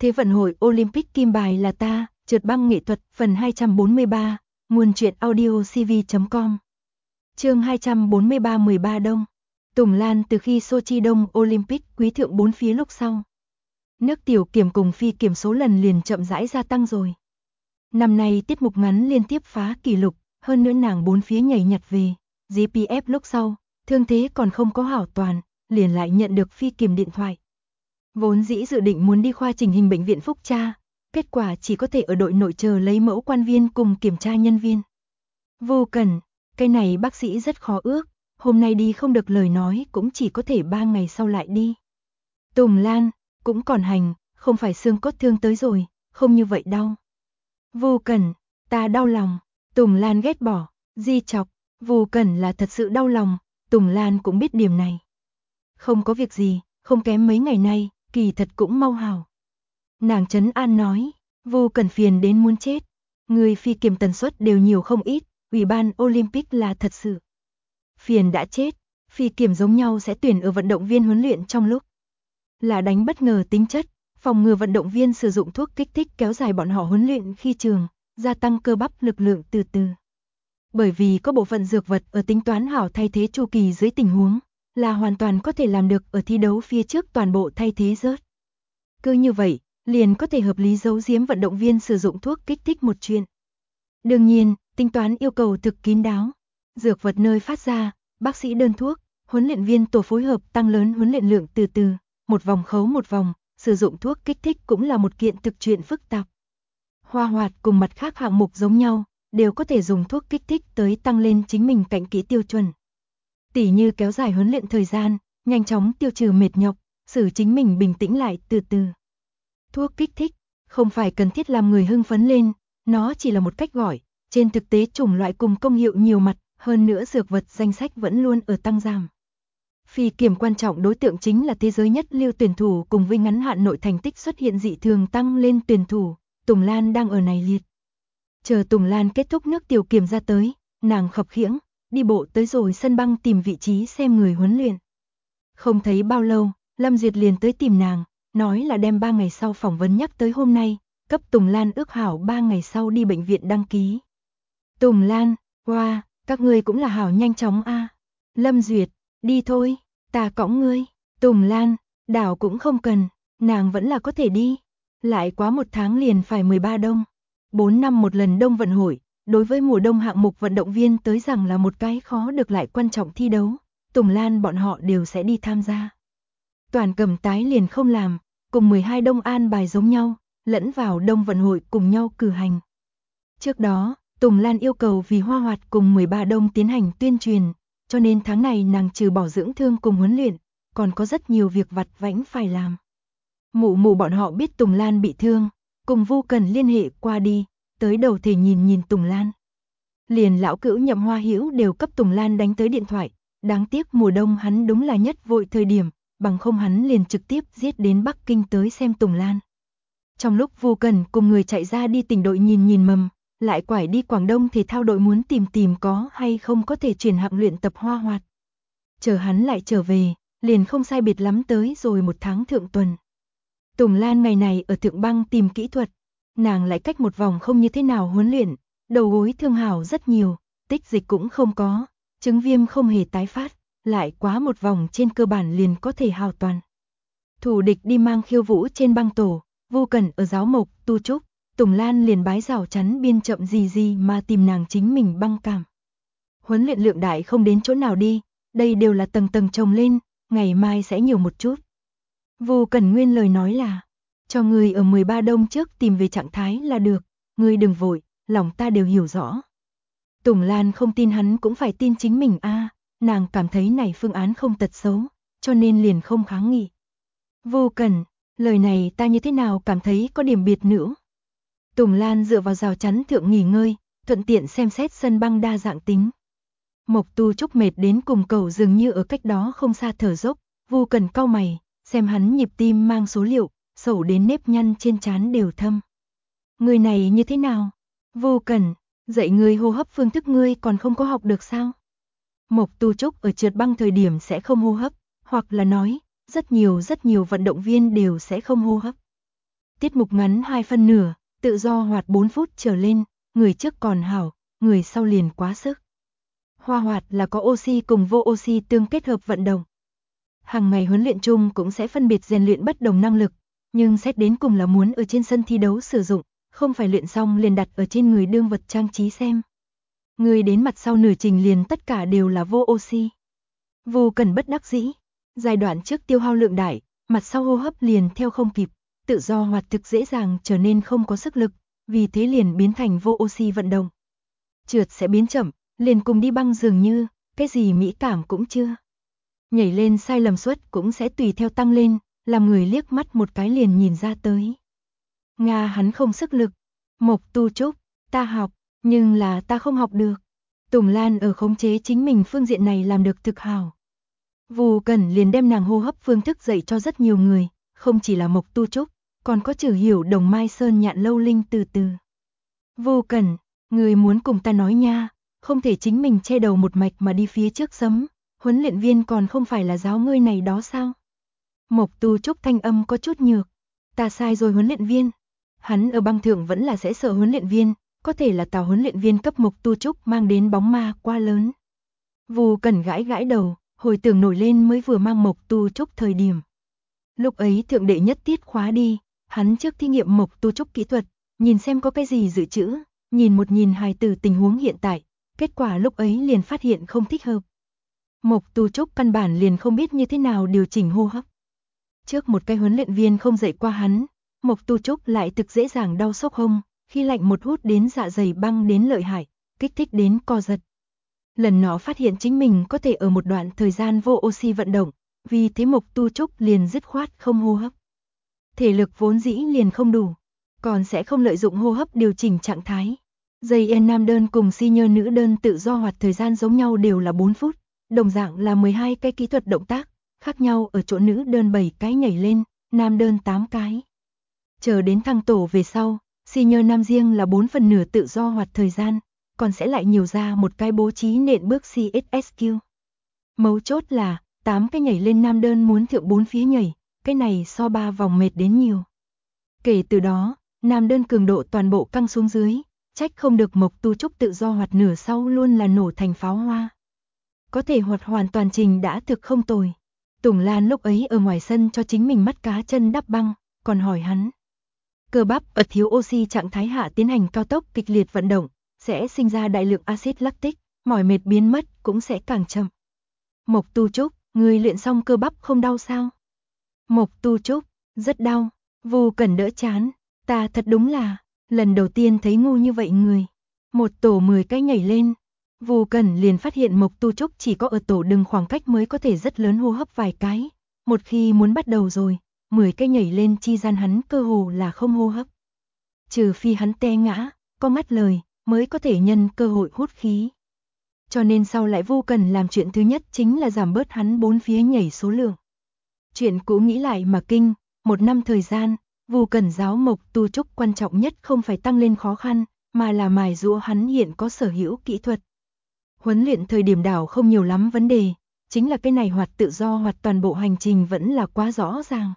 Thế vận hội Olympic kim bài là ta, trượt băng nghệ thuật, phần 243, nguồn truyện audio cv.com. Chương 243 13 Đông. Tùng Lan từ khi Sochi Đông Olympic quý thượng 4 phía lúc sau. Nước tiểu kiểm cùng phi kiểm số lần liền chậm rãi gia tăng rồi. Năm nay tiết mục ngắn liên tiếp phá kỷ lục, hơn nữa nàng 4 phía nhảy nhặt về, GPF lúc sau, thương thế còn không có hảo toàn, liền lại nhận được phi kiểm điện thoại. Vốn dĩ dự định muốn đi khoa chỉnh hình bệnh viện Phúc Tra, kết quả chỉ có thể ở đội nội chờ lấy mẫu quan viên cùng kiểm tra nhân viên. Vô cần, cái này bác sĩ rất khó ước, hôm nay đi không được lời nói cũng chỉ có thể 3 ngày sau lại đi. Tùng Lan, cũng còn hành, không phải xương cốt thương tới rồi, không như vậy đau. Vô cần, ta đau lòng, Tùng Lan ghét bỏ, di chọc, vô cần là thật sự đau lòng, Tùng Lan cũng biết điểm này. Không có việc gì, không kém mấy ngày nay, kỳ thật cũng mau hảo. Nàng trấn an nói, vô cần phiền đến muốn chết, người phi kiểm tần suất đều nhiều không ít, Ủy ban Olympic là thật sự. Phiền đã chết, phi kiểm giống nhau sẽ tuyển ở vận động viên huấn luyện trong lúc là đánh bất ngờ tính chất, phòng ngừa vận động viên sử dụng thuốc kích thích kéo dài bọn họ huấn luyện khi trường, gia tăng cơ bắp lực lượng từ từ. Bởi vì có bộ phận dược vật ở tính toán hảo thay thế chu kỳ dưới tình huống, là hoàn toàn có thể làm được ở thi đấu phía trước toàn bộ thay thế rớt. Cứ như vậy, liền có thể hợp lý giấu giếm vận động viên sử dụng thuốc kích thích một chuyện. Đương nhiên, tính toán yêu cầu thực kín đáo. Dược vật nơi phát ra, bác sĩ đơn thuốc, huấn luyện viên tổ phối hợp tăng lớn huấn luyện lượng từ từ, một vòng khấu một vòng, sử dụng thuốc kích thích cũng là một kiện thực chuyện phức tạp. Hoa hoạt cùng mặt khác hạng mục giống nhau, đều có thể dùng thuốc kích thích tới tăng lên chính mình cạnh kỹ tiêu chuẩn. Tỉ như kéo dài huấn luyện thời gian, nhanh chóng tiêu trừ mệt nhọc, xử chính mình bình tĩnh lại từ từ. Thuốc kích thích, không phải cần thiết làm người hưng phấn lên, nó chỉ là một cách gọi, trên thực tế chủng loại cùng công hiệu nhiều mặt, hơn nữa dược vật danh sách vẫn luôn ở tăng giảm. Phi kiểm quan trọng đối tượng chính là thế giới nhất lưu tuyển thủ cùng với ngắn hạn nội thành tích xuất hiện dị thường tăng lên tuyển thủ, Tùng Lan đang ở này liệt. Chờ Tùng Lan kết thúc nước tiểu kiểm ra tới, nàng khập khiễng, đi bộ tới rồi sân băng tìm vị trí xem người huấn luyện. Không thấy bao lâu, Lâm Duyệt liền tới tìm nàng, nói là đem 3 ngày sau phỏng vấn nhắc tới hôm nay, cấp Tùng Lan ước hảo 3 ngày sau đi bệnh viện đăng ký. Tùng Lan, wow, các ngươi cũng là hảo nhanh chóng a. Lâm Duyệt, đi thôi, ta cõng ngươi. Tùng Lan, đảo cũng không cần, nàng vẫn là có thể đi. Lại quá 1 tháng liền phải 13 đông. 4 năm một lần đông vận hội, đối với mùa đông hạng mục vận động viên tới rằng là một cái khó được lại quan trọng thi đấu, Tùng Lan bọn họ đều sẽ đi tham gia. Toàn cầm tái liền không làm, cùng 12 đông an bài giống nhau, lẫn vào đông vận hội cùng nhau cử hành. Trước đó, Tùng Lan yêu cầu vì Hoa Hoạt cùng 13 đông tiến hành tuyên truyền, cho nên tháng này nàng trừ bỏ dưỡng thương cùng huấn luyện, còn có rất nhiều việc vặt vãnh phải làm. Mụ mụ bọn họ biết Tùng Lan bị thương, cùng Vu Cần liên hệ qua đi, tới đầu thể nhìn Tùng Lan. Liền lão cữu Nhậm Hoa Hữu đều cấp Tùng Lan đánh tới điện thoại, đáng tiếc mùa đông hắn đúng là nhất vội thời điểm, bằng không hắn liền trực tiếp giết đến Bắc Kinh tới xem Tùng Lan. Trong lúc Vu Cần cùng người chạy ra đi tỉnh đội nhìn mầm, lại quải đi Quảng Đông thể thao đội muốn tìm có hay không có thể chuyển hạng luyện tập Hoa Hoạt. Chờ hắn lại trở về, liền không sai biệt lắm tới rồi 1 tháng thượng tuần. Tùng Lan ngày này ở thượng băng tìm kỹ thuật, nàng lại cách một vòng không như thế nào huấn luyện, đầu gối thương hảo rất nhiều, tích dịch cũng không có, chứng viêm không hề tái phát, lại quá một vòng trên cơ bản liền có thể hào toàn. Thủ địch đi mang khiêu vũ trên băng tổ, Vu Cần ở giáo mộc, tu trúc, Tùng Lan liền bái rào chắn biên chậm gì mà tìm nàng chính mình băng cảm. Huấn luyện lượng đại không đến chỗ nào đi, đây đều là tầng tầng chồng lên, ngày mai sẽ nhiều một chút. Vu Cần nguyên lời nói là, cho người ở 13 đông trước tìm về trạng thái là được, người đừng vội, lòng ta đều hiểu rõ. Tùng Lan không tin hắn cũng phải tin chính mình a, nàng cảm thấy này phương án không tật xấu, cho nên liền không kháng nghị. Vu Cần, lời này ta như thế nào cảm thấy có điểm biệt nữ. Tùng Lan dựa vào rào chắn thượng nghỉ ngơi, thuận tiện xem xét sân băng đa dạng tính. Mộc Tu Trúc mệt đến cùng cầu dường như ở cách đó không xa thở dốc, Vu Cần cau mày, xem hắn nhịp tim mang số liệu, sầu đến nếp nhăn trên trán đều thâm. Người này như thế nào? Vu Cần, dạy người hô hấp phương thức ngươi còn không có học được sao? Mộc Tu Trúc ở trượt băng thời điểm sẽ không hô hấp, hoặc là nói, rất nhiều vận động viên đều sẽ không hô hấp. Tiết mục ngắn 2 phân nửa, tự do hoạt 4 phút trở lên, người trước còn hảo, người sau liền quá sức. Hoa hoạt là có oxy cùng vô oxy tương kết hợp vận động. Hàng ngày huấn luyện chung cũng sẽ phân biệt rèn luyện bất đồng năng lực, nhưng xét đến cùng là muốn ở trên sân thi đấu sử dụng, không phải luyện xong liền đặt ở trên người đương vật trang trí xem. Người đến mặt sau nửa trình liền tất cả đều là vô oxy. Vô Cần bất đắc dĩ, giai đoạn trước tiêu hao lượng đại, mặt sau hô hấp liền theo không kịp, tự do hoạt thực dễ dàng trở nên không có sức lực, vì thế liền biến thành vô oxy vận động. Trượt sẽ biến chậm, liền cùng đi băng dường như, cái gì mỹ cảm cũng chưa. Nhảy lên sai lầm suất cũng sẽ tùy theo tăng lên, làm người liếc mắt một cái liền nhìn ra tới. Nga hắn không sức lực. Mộc Tu Trúc, ta học, nhưng là ta không học được. Tùng Lan ở khống chế chính mình phương diện này làm được thực hảo. Vô Cần liền đem nàng hô hấp phương thức dạy cho rất nhiều người, không chỉ là Mộc Tu Trúc, còn có Trử Hiểu, Đồng Mai Sơn, Nhạn Lâu Linh từ từ. Vô Cần, người muốn cùng ta nói nha, không thể chính mình che đầu một mạch mà đi phía trước sấm, huấn luyện viên còn không phải là giáo ngươi này đó sao? Mộc Tu Trúc thanh âm có chút nhược, ta sai rồi huấn luyện viên. Hắn ở băng thượng vẫn là sẽ sợ huấn luyện viên, có thể là Tào huấn luyện viên cấp Mộc Tu Trúc mang đến bóng ma quá lớn. Vô Cần gãi gãi đầu, hồi tưởng nổi lên mới vừa mang Mộc Tu Trúc thời điểm. Lúc ấy thượng đệ nhất tiết khóa đi, hắn trước thí nghiệm Mộc Tu Trúc kỹ thuật, nhìn xem có cái gì dự trữ, nhìn hài tử tình huống hiện tại, kết quả lúc ấy liền phát hiện không thích hợp. Mộc Tu Trúc căn bản liền không biết như thế nào điều chỉnh hô hấp. Trước một cái huấn luyện viên không dạy qua hắn, Mộc Tu Trúc lại thực dễ dàng đau sốc hông, khi lạnh một hút đến dạ dày băng đến lợi hại, kích thích đến co giật. Lần nó phát hiện chính mình có thể ở một đoạn thời gian vô oxy vận động, vì thế Mộc Tu Trúc liền dứt khoát không hô hấp. Thể lực vốn dĩ liền không đủ, còn sẽ không lợi dụng hô hấp điều chỉnh trạng thái. Dây nam đơn cùng senior nữ đơn tự do hoạt thời gian giống nhau đều là 4 phút, đồng dạng là 12 cái kỹ thuật động tác, khác nhau ở chỗ nữ đơn 7 cái nhảy lên, nam đơn 8 cái. Chờ đến thăng tổ về sau, senior nam riêng là 4 phần nửa tự do hoạt thời gian, còn sẽ lại nhiều ra một cái bố trí nện bước CSSQ. Mấu chốt là, 8 cái nhảy lên nam đơn muốn thượng 4 phía nhảy, cái này so 3 vòng mệt đến nhiều. Kể từ đó, nam đơn cường độ toàn bộ căng xuống dưới, trách không được Mộc Tu Trúc tự do hoạt nửa sau luôn là nổ thành pháo hoa. Có thể hoạt hoàn toàn trình đã thực không tồi. Tùng Lan lúc ấy ở ngoài sân cho chính mình mắt cá chân đắp băng, còn hỏi hắn. Cơ bắp ở thiếu oxy trạng thái hạ tiến hành cao tốc kịch liệt vận động, sẽ sinh ra đại lượng axit lactic, mỏi mệt biến mất cũng sẽ càng chậm. Mộc Tu Trúc, người luyện xong cơ bắp không đau sao? Mộc Tu Trúc, rất đau. Vô Cần đỡ chán, ta thật đúng là, lần đầu tiên thấy ngu như vậy người. Một tổ 10 cái nhảy lên. Vô Cần liền phát hiện Mộc Tu Trúc chỉ có ở tổ đừng khoảng cách mới có thể rất lớn hô hấp vài cái. Một khi muốn bắt đầu rồi, 10 cái nhảy lên chi gian hắn cơ hồ là không hô hấp. Trừ phi hắn té ngã, có ngắt lời, mới có thể nhân cơ hội hút khí. Cho nên sau lại Vô Cần làm chuyện thứ nhất chính là giảm bớt hắn 4 phía nhảy số lượng. Chuyện cũ nghĩ lại mà kinh, 1 năm thời gian, Vô Cần giáo Mộc Tu Trúc quan trọng nhất không phải tăng lên khó khăn, mà là mài giũa hắn hiện có sở hữu kỹ thuật. Huấn luyện thời điểm đảo không nhiều lắm vấn đề, chính là cái này hoạt tự do hoạt toàn bộ hành trình vẫn là quá rõ ràng.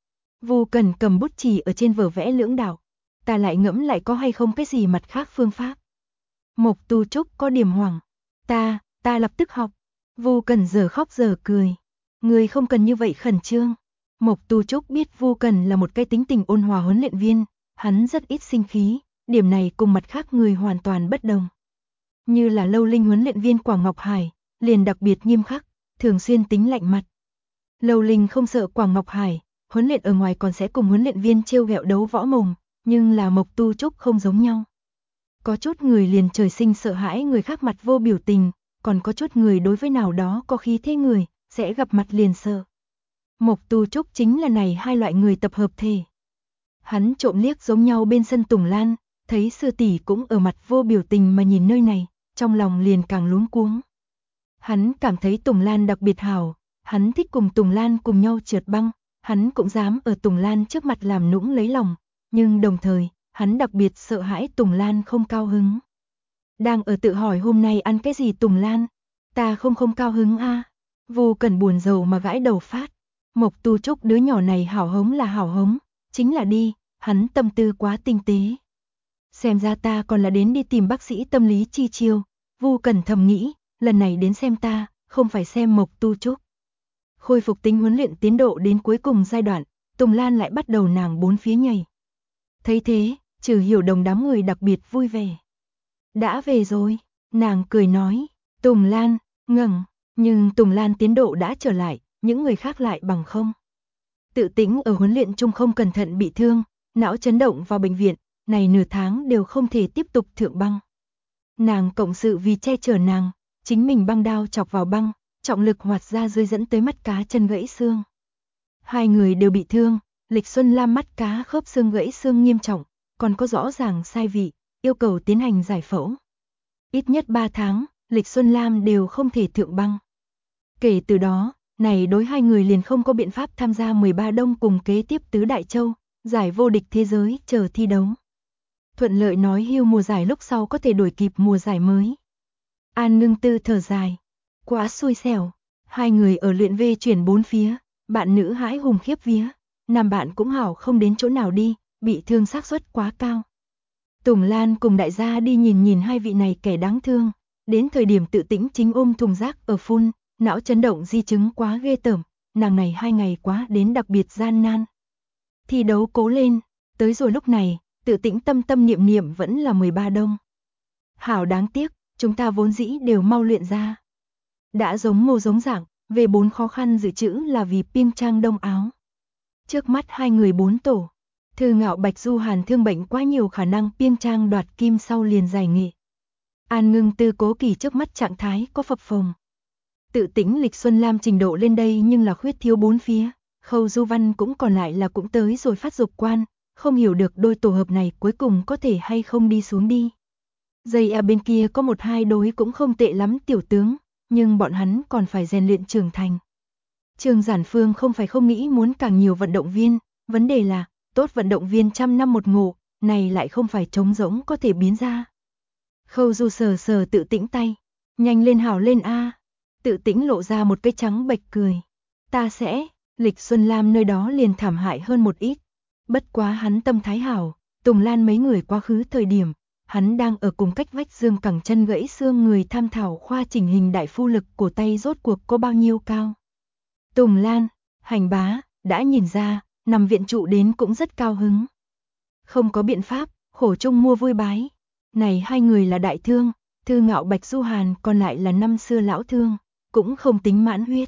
Vô Cần cầm bút chì ở trên vở vẽ lưỡng đạo, ta lại ngẫm lại có hay không cái gì mặt khác phương pháp. Mộc Tu Trúc có điểm hoảng, ta lập tức học. Vô Cần giờ khóc giờ cười, người không cần như vậy khẩn trương. Mộc Tu Trúc biết Vô Cần là một cái tính tình ôn hòa huấn luyện viên, hắn rất ít sinh khí, điểm này cùng mặt khác người hoàn toàn bất đồng. Như là Lâu Linh huấn luyện viên Quảng Ngọc Hải, liền đặc biệt nghiêm khắc, thường xuyên tính lạnh mặt. Lâu Linh không sợ Quảng Ngọc Hải, huấn luyện ở ngoài còn sẽ cùng huấn luyện viên trêu ghẹo đấu võ mồm, nhưng là Mộc Tu Trúc không giống nhau. Có chút người liền trời sinh sợ hãi người khác mặt vô biểu tình, còn có chút người đối với nào đó có khí thế người, sẽ gặp mặt liền sợ. Mộc Tu Trúc chính là này hai loại người tập hợp thể. Hắn trộm liếc giống nhau bên sân Tùng Lan, thấy sư tỷ cũng ở mặt vô biểu tình mà nhìn nơi này, trong lòng liền càng luống cuống. Hắn cảm thấy Tùng Lan đặc biệt hảo, hắn thích cùng Tùng Lan cùng nhau trượt băng, hắn cũng dám ở Tùng Lan trước mặt làm nũng lấy lòng, nhưng đồng thời, hắn đặc biệt sợ hãi Tùng Lan không cao hứng. Đang ở tự hỏi hôm nay ăn cái gì Tùng Lan, ta không cao hứng a. Vô Cần buồn rầu mà gãi đầu phát. Mộc Tu Trúc đứa nhỏ này hảo hống là hảo hống, chính là đi, hắn tâm tư quá tinh tế. Xem ra ta còn là đến đi tìm bác sĩ tâm lý chi chiêu, Vu Cẩn thầm nghĩ, lần này đến xem ta, không phải xem Mộc Tu Trúc. Khôi phục tính huấn luyện tiến độ đến cuối cùng giai đoạn, Tùng Lan lại bắt đầu nàng bốn phía nhảy. Thấy thế, Trừ Hiểu Đồng đám người đặc biệt vui vẻ. Đã về rồi, nàng cười nói, Tùng Lan, ngẩng, nhưng Tùng Lan tiến độ đã trở lại, những người khác lại bằng không. Tự Tĩnh ở huấn luyện chung không cẩn thận bị thương, não chấn động vào bệnh viện, này nửa tháng đều không thể tiếp tục thượng băng. Nàng cộng sự vì che chở nàng, chính mình băng đao chọc vào băng, trọng lực hoạt ra rơi dẫn tới mắt cá chân gãy xương. Hai người đều bị thương, Lịch Xuân Lam mắt cá khớp xương gãy xương nghiêm trọng, còn có rõ ràng sai vị, yêu cầu tiến hành giải phẫu. Ít nhất 3 tháng, Lịch Xuân Lam đều không thể thượng băng. Kể từ đó, này đối hai người liền không có biện pháp tham gia 13 Đông cùng kế tiếp tứ Đại Châu, giải vô địch thế giới chờ thi đấu. Thuận lợi nói hưu mùa giải lúc sau có thể đổi kịp mùa giải mới. An Ngưng Tư thở dài, quá xui xẻo, hai người ở luyện vê chuyển bốn phía, bạn nữ hãi hùng khiếp vía, nam bạn cũng hảo không đến chỗ nào đi, bị thương xác suất quá cao. Tùng Lan cùng đại gia đi nhìn nhìn hai vị này kẻ đáng thương, đến thời điểm Tự Tĩnh chính ôm thùng rác ở phun, não chấn động di chứng quá ghê tởm, nàng này 2 ngày quá đến đặc biệt gian nan. Thi đấu cố lên, tới rồi lúc này, Tự Tĩnh tâm tâm niệm niệm vẫn là 13 Đông. Hảo đáng tiếc, chúng ta vốn dĩ đều mau luyện ra. Đã giống mô giống dạng, về 4 khó khăn dự trữ là vì Piêng Trang Đông áo. Trước mắt hai người 4 tổ, Thư Ngạo Bạch Du Hàn thương bệnh quá nhiều khả năng Piêng Trang đoạt kim sau liền giải nghị. An Ngưng Tư Cố Kỳ trước mắt trạng thái có phập phồng. Tự Tĩnh Lịch Xuân Lam trình độ lên đây nhưng là khuyết thiếu 4 phía, Khâu Du Văn cũng còn lại là cũng tới rồi phát dục quan, không hiểu được đôi tổ hợp này cuối cùng có thể hay không đi xuống đi. Dây A bên kia có 1-2 đối cũng không tệ lắm tiểu tướng, nhưng bọn hắn còn phải rèn luyện trưởng thành. Trương Giản Phương không phải không nghĩ muốn càng nhiều vận động viên, vấn đề là, tốt vận động viên 100 năm một ngộ, này lại không phải trống rỗng có thể biến ra. Khâu Du sờ sờ Tự Tĩnh tay, nhanh lên hảo lên a. Tự Tĩnh lộ ra một cái trắng bệch cười. Ta sẽ, Lịch Xuân Lam nơi đó liền thảm hại hơn một ít. Bất quá hắn tâm thái hảo, Tùng Lan mấy người quá khứ thời điểm, hắn đang ở cùng cách vách Dương cẳng chân gãy xương người tham thảo khoa chỉnh hình đại phu lực cổ tay rốt cuộc có bao nhiêu cao. Tùng Lan, Hành Bá, đã nhìn ra, nằm viện trụ đến cũng rất cao hứng. Không có biện pháp, khổ chung mua vui bái. Này hai người là đại thương, Thư Ngạo Bạch Du Hàn còn lại là năm xưa lão thương, cũng không tính mãn huyết.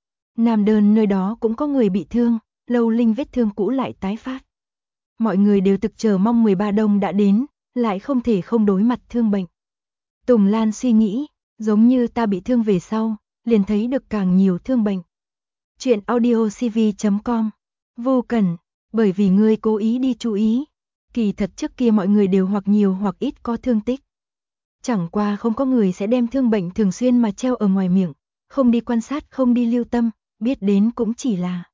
Nam Đơn nơi đó cũng có người bị thương, Lâu Linh vết thương cũ lại tái phát. Mọi người đều thực chờ mong 13 Đông đã đến, lại không thể không đối mặt thương bệnh. Tùng Lan suy nghĩ, giống như ta bị thương về sau, liền thấy được càng nhiều thương bệnh. Chuyện audiocv.com. Vu Cẩn, bởi vì ngươi cố ý đi chú ý. Kỳ thật trước kia mọi người đều hoặc nhiều hoặc ít có thương tích. Chẳng qua không có người sẽ đem thương bệnh thường xuyên mà treo ở ngoài miệng, không đi quan sát, không đi lưu tâm, biết đến cũng chỉ là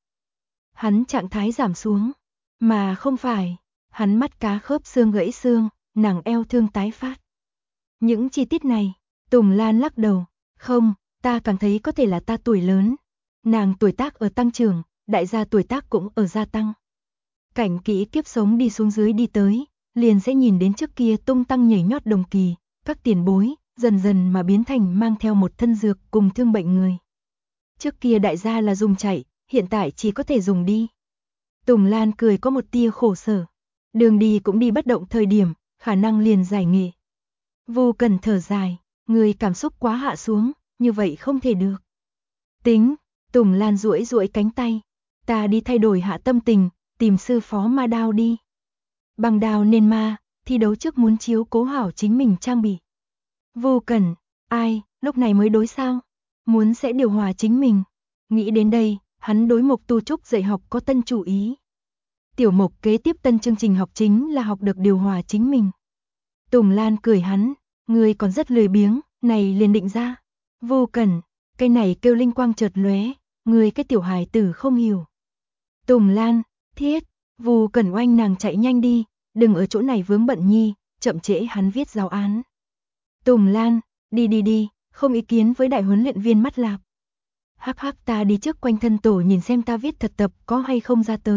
hắn trạng thái giảm xuống, mà không phải, hắn mắt cá khớp xương gãy xương, nàng eo thương tái phát. Những chi tiết này, Tùng Lan lắc đầu, không, ta càng thấy có thể là ta tuổi lớn. Nàng tuổi tác ở tăng trưởng, đại gia tuổi tác cũng ở gia tăng. Cảnh kỹ kiếp sống đi xuống dưới đi tới, liền sẽ nhìn đến trước kia tung tăng nhảy nhót đồng kỳ, các tiền bối, dần dần mà biến thành mang theo một thân dược cùng thương bệnh người. Trước kia đại gia là dùng chạy, hiện tại chỉ có thể dùng đi. Tùng Lan cười có một tia khổ sở. Đường đi cũng đi bất động thời điểm, khả năng liền giải nghệ. Vô Cần thở dài, người cảm xúc quá hạ xuống, như vậy không thể được. Tính, Tùng Lan duỗi duỗi cánh tay, ta đi thay đổi hạ tâm tình, tìm sư phó ma đao đi. Bằng đao nên ma, thi đấu trước muốn chiếu cố hảo chính mình trang bị. Vô Cần, ai, lúc này mới đối sao? Muốn sẽ điều hòa chính mình. Nghĩ đến đây, hắn đối Mộc Tu Trúc dạy học có tân chủ ý. Tiểu Mộc kế tiếp tân chương trình học chính là học được điều hòa chính mình. Tùng Lan cười hắn, người còn rất lười biếng, này liền định ra. Vô Cần, cái này kêu linh quang chợt lóe, người cái tiểu hài tử không hiểu. Tùng Lan, thiết, Vô Cần oanh nàng chạy nhanh đi, đừng ở chỗ này vướng bận nhi, chậm trễ hắn viết giáo án. Tùng Lan, đi, không ý kiến với đại huấn luyện viên mắt lạp. Hắc ta đi trước quanh thân tổ nhìn xem ta viết thật tập có hay không ra tới,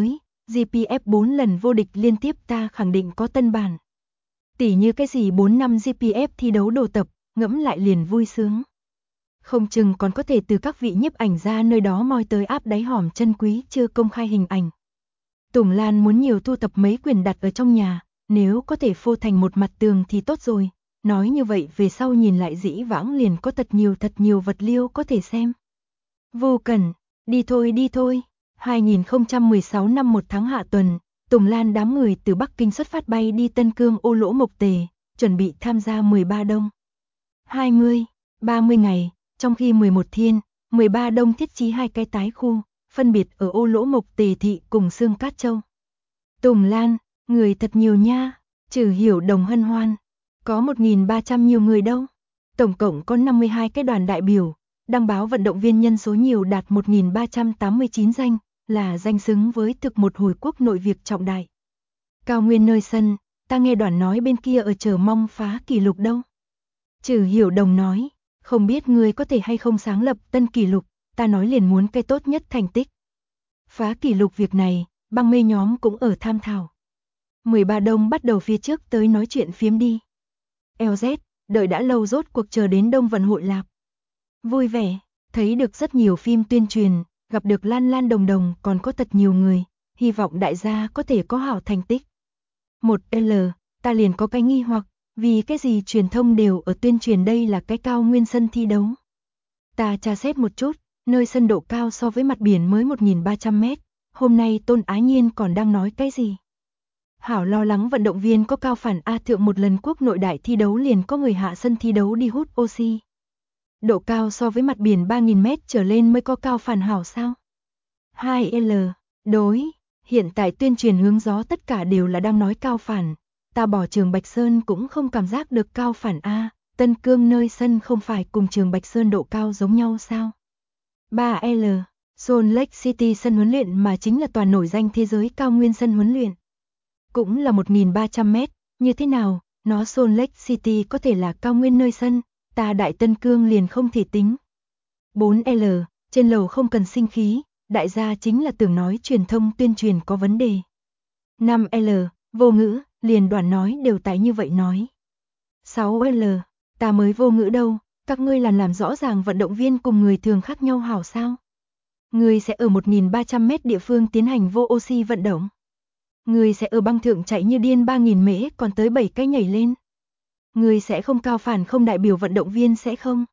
GPF 4 lần vô địch liên tiếp ta khẳng định có tân bản. Tỉ như cái gì 4 năm GPF thi đấu đồ tập, ngẫm lại liền vui sướng. Không chừng còn có thể từ các vị nhiếp ảnh gia nơi đó moi tới áp đáy hòm chân quý chưa công khai hình ảnh. Tùng Lan muốn nhiều thu tập mấy quyển đặt ở trong nhà, nếu có thể phô thành một mặt tường thì tốt rồi. Nói như vậy về sau nhìn lại dĩ vãng liền có thật nhiều vật liêu có thể xem. Vô Cần, đi thôi. 2016 năm 1 tháng hạ tuần, Tùng Lan đám người từ Bắc Kinh xuất phát bay đi Tân Cương Ô Lỗ Mộc Tề, chuẩn bị tham gia 13 đông. 20, 30 ngày, trong khi 11 thiên, 13 đông thiết trí 2 cái tái khu, phân biệt ở Ô Lỗ Mộc Tề thị cùng Xương Cát Châu. Tùng Lan, người thật nhiều nha, Trừ Hiểu Đồng hân hoan. Có 1.300 nhiều người đâu. Tổng cộng có 52 cái đoàn đại biểu, đăng báo vận động viên nhân số nhiều đạt 1.389 danh, là danh xứng với thực một hồi quốc nội việc trọng đại. Cao nguyên nơi sân, ta nghe đoàn nói bên kia ở chờ mong phá kỷ lục đâu. Trừ Hiểu Đồng nói, không biết người có thể hay không sáng lập tân kỷ lục, ta nói liền muốn cái tốt nhất thành tích. Phá kỷ lục việc này, băng mê nhóm cũng ở tham thảo. 13 đông bắt đầu phía trước tới nói chuyện phiếm đi. LZ, đợi đã lâu rốt cuộc chờ đến Đông Vận hội lạp. Vui vẻ, thấy được rất nhiều phim tuyên truyền, gặp được Lan Đồng còn có thật nhiều người, hy vọng đại gia có thể có hảo thành tích. 1L, ta liền có cái nghi hoặc, vì cái gì truyền thông đều ở tuyên truyền đây là cái cao nguyên sân thi đấu. Ta tra xét một chút, nơi sân độ cao so với mặt biển mới 1.300 mét, hôm nay Tôn Ái Nhiên còn đang nói cái gì? Hảo lo lắng vận động viên có cao phản A thượng một lần quốc nội đại thi đấu liền có người hạ sân thi đấu đi hút oxy. Độ cao so với mặt biển 3.000 mét trở lên mới có cao phản hảo sao? 2L, đối, hiện tại tuyên truyền hướng gió tất cả đều là đang nói cao phản, ta bỏ Trường Bạch Sơn cũng không cảm giác được cao phản A, Tân Cương nơi sân không phải cùng Trường Bạch Sơn độ cao giống nhau sao? 3L, Salt Lake City sân huấn luyện mà chính là toàn nổi danh thế giới cao nguyên sân huấn luyện. Cũng là 1.300 mét, như thế nào, nó Salt Lake City có thể là cao nguyên nơi sân, ta Đại Tân Cương liền không thể tính. 4L, trên lầu không cần sinh khí, đại gia chính là tưởng nói truyền thông tuyên truyền có vấn đề. 5L, vô ngữ, liền đoàn nói đều tại như vậy nói. 6L, ta mới vô ngữ đâu, các ngươi làm rõ ràng vận động viên cùng người thường khác nhau hảo sao? Người sẽ ở 1.300 mét địa phương tiến hành vô oxy vận động. Người sẽ ở băng thượng chạy như điên 3.000 mễ còn tới 7 cái nhảy lên. Người sẽ không cao phản không đại biểu vận động viên sẽ không.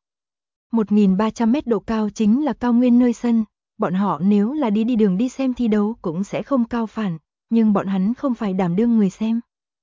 1.300 mét độ cao chính là cao nguyên nơi sân, bọn họ nếu là đi đường đi xem thi đấu cũng sẽ không cao phản, nhưng bọn hắn không phải đảm đương người xem.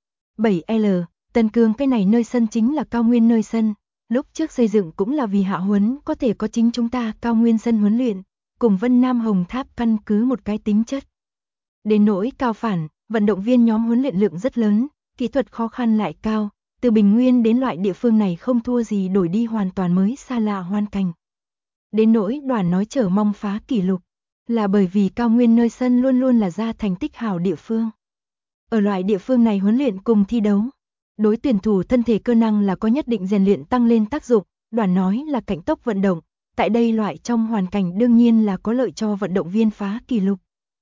7L, Tân Cương cái này nơi sân chính là cao nguyên nơi sân, lúc trước xây dựng cũng là vì hạ huấn có thể có chính chúng ta cao nguyên sân huấn luyện, cùng Vân Nam Hồng Tháp căn cứ một cái tính chất. Đến nỗi cao phản, vận động viên nhóm huấn luyện lượng rất lớn, kỹ thuật khó khăn lại cao, từ Bình Nguyên đến loại địa phương này không thua gì đổi đi hoàn toàn mới xa lạ hoàn cảnh. Đến nỗi đoàn nói chờ mong phá kỷ lục, là bởi vì cao nguyên nơi sân luôn luôn là ra thành tích hảo địa phương. Ở loại địa phương này huấn luyện cùng thi đấu, đối tuyển thủ thân thể cơ năng là có nhất định rèn luyện tăng lên tác dụng, đoàn nói là cạnh tốc vận động, tại đây loại trong hoàn cảnh đương nhiên là có lợi cho vận động viên phá kỷ lục.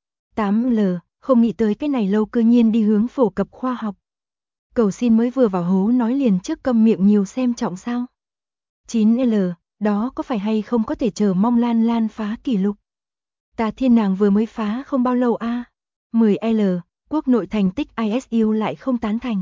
8L, không nghĩ tới cái này lâu cơ nhiên đi hướng phổ cập khoa học. Cầu xin mới vừa vào hố nói liền trước câm miệng nhiều xem trọng sao. 9L, đó có phải hay không có thể chờ mong Lan phá kỷ lục. Tà Thiên nàng vừa mới phá không bao lâu a. 10L, quốc nội thành tích ISU lại không tán thành.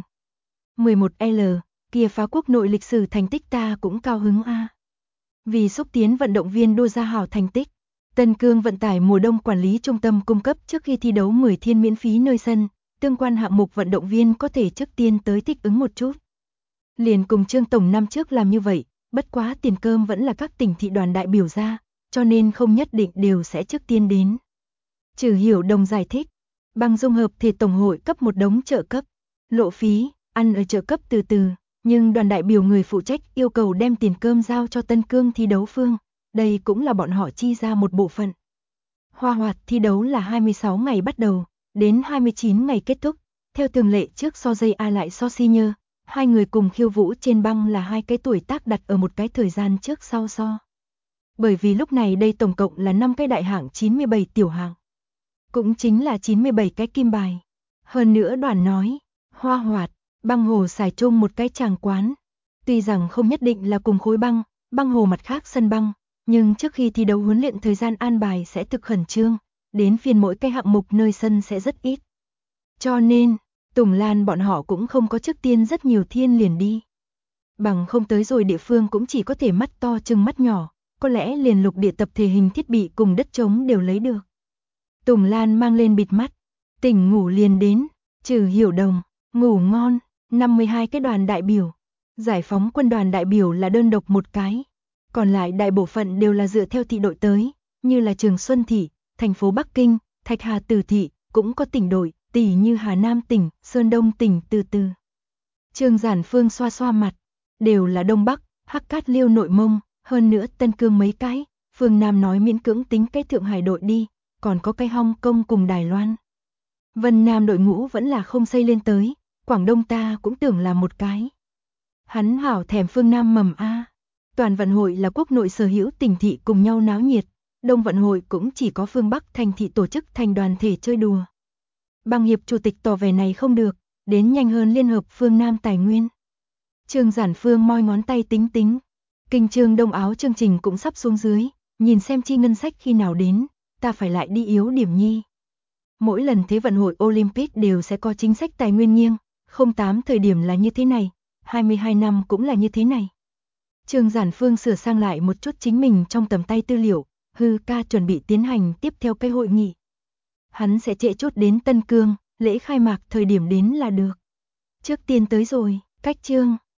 11L, kia phá quốc nội lịch sử thành tích ta cũng cao hứng a. Vì xúc tiến vận động viên đua ra hảo thành tích, Tân Cương vận tải mùa đông quản lý trung tâm cung cấp trước khi thi đấu 10 thiên miễn phí nơi sân, tương quan hạng mục vận động viên có thể trước tiên tới thích ứng một chút. Liền cùng Trương Tổng năm trước làm như vậy, bất quá tiền cơm vẫn là các tỉnh thị đoàn đại biểu ra, cho nên không nhất định đều sẽ trước tiên đến. Trừ Hiểu Đồng giải thích, băng dung hợp thể tổng hội cấp một đống trợ cấp, lộ phí, ăn ở trợ cấp từ từ, nhưng đoàn đại biểu người phụ trách yêu cầu đem tiền cơm giao cho Tân Cương thi đấu phương, đây cũng là bọn họ chi ra một bộ phận. Hoa hoạt thi đấu là 26 ngày bắt đầu, đến 29 ngày kết thúc, theo thường lệ trước so dây A lại so senior, hai người cùng khiêu vũ trên băng là hai cái tuổi tác đặt ở một cái thời gian trước sau so. Bởi vì lúc này đây tổng cộng là 5 cái đại hạng 97 tiểu hạng. cũng chính là 97 cái kim bài. Hơn nữa Đoàn nói, Hoa Hoạt, Băng Hồ xài chung một cái tràng quán. Tuy rằng không nhất định là cùng khối Băng Hồ mặt khác sân băng, nhưng trước khi thi đấu huấn luyện thời gian an bài sẽ thực khẩn trương, đến phiên mỗi cái hạng mục nơi sân sẽ rất ít. Cho nên, Tùng Lan bọn họ cũng không có trước tiên rất nhiều thiên liền đi. Bằng không tới rồi địa phương cũng chỉ có thể mắt to chừng mắt nhỏ, có lẽ liền lục địa tập thể hình thiết bị cùng đất trống đều lấy được. Tùng Lan mang lên bịt mắt, tỉnh ngủ liền đến, Trừ Hiểu Đồng, ngủ ngon, 52 cái đoàn đại biểu. Giải phóng quân đoàn đại biểu là đơn độc một cái, còn lại đại bộ phận đều là dựa theo thị đội tới, như là Trường Xuân Thị, thành phố Bắc Kinh, Thạch Hà Từ Thị, cũng có tỉnh đội, tỷ như Hà Nam tỉnh, Sơn Đông tỉnh từ từ. Trương Giản Phương xoa xoa mặt, đều là Đông Bắc, Hắc Cát Liêu Nội Mông, hơn nữa Tân Cương mấy cái, Phương Nam nói miễn cưỡng tính cái Thượng Hải đội đi, còn có cái Hong Kong cùng Đài Loan. Vân Nam đội ngũ vẫn là không xây lên tới, Quảng Đông ta cũng tưởng là một cái. Hắn hảo thèm phương Nam mầm a. Toàn vận hội là quốc nội sở hữu tỉnh thị cùng nhau náo nhiệt, Đông vận hội cũng chỉ có phương Bắc thành thị tổ chức thành đoàn thể chơi đùa. Băng hiệp chủ tịch tỏ vẻ này không được, đến nhanh hơn liên hợp phương Nam tài nguyên. Trương Giản Phương moi ngón tay tính tính, kinh trương đông áo chương trình cũng sắp xuống dưới, nhìn xem chi ngân sách khi nào đến, ta phải lại đi yếu điểm nhi. Mỗi lần thế vận hội Olympic đều sẽ có chính sách tài nguyên nghiêng, 08 thời điểm là như thế này, 22 năm cũng là như thế này. Trương Giản Phương sửa sang lại một chút chính mình trong tầm tay tư liệu, hư ca chuẩn bị tiến hành tiếp theo cái hội nghị. Hắn sẽ trễ chút đến Tân Cương, lễ khai mạc thời điểm đến là được. Trước tiên tới rồi, cách Trương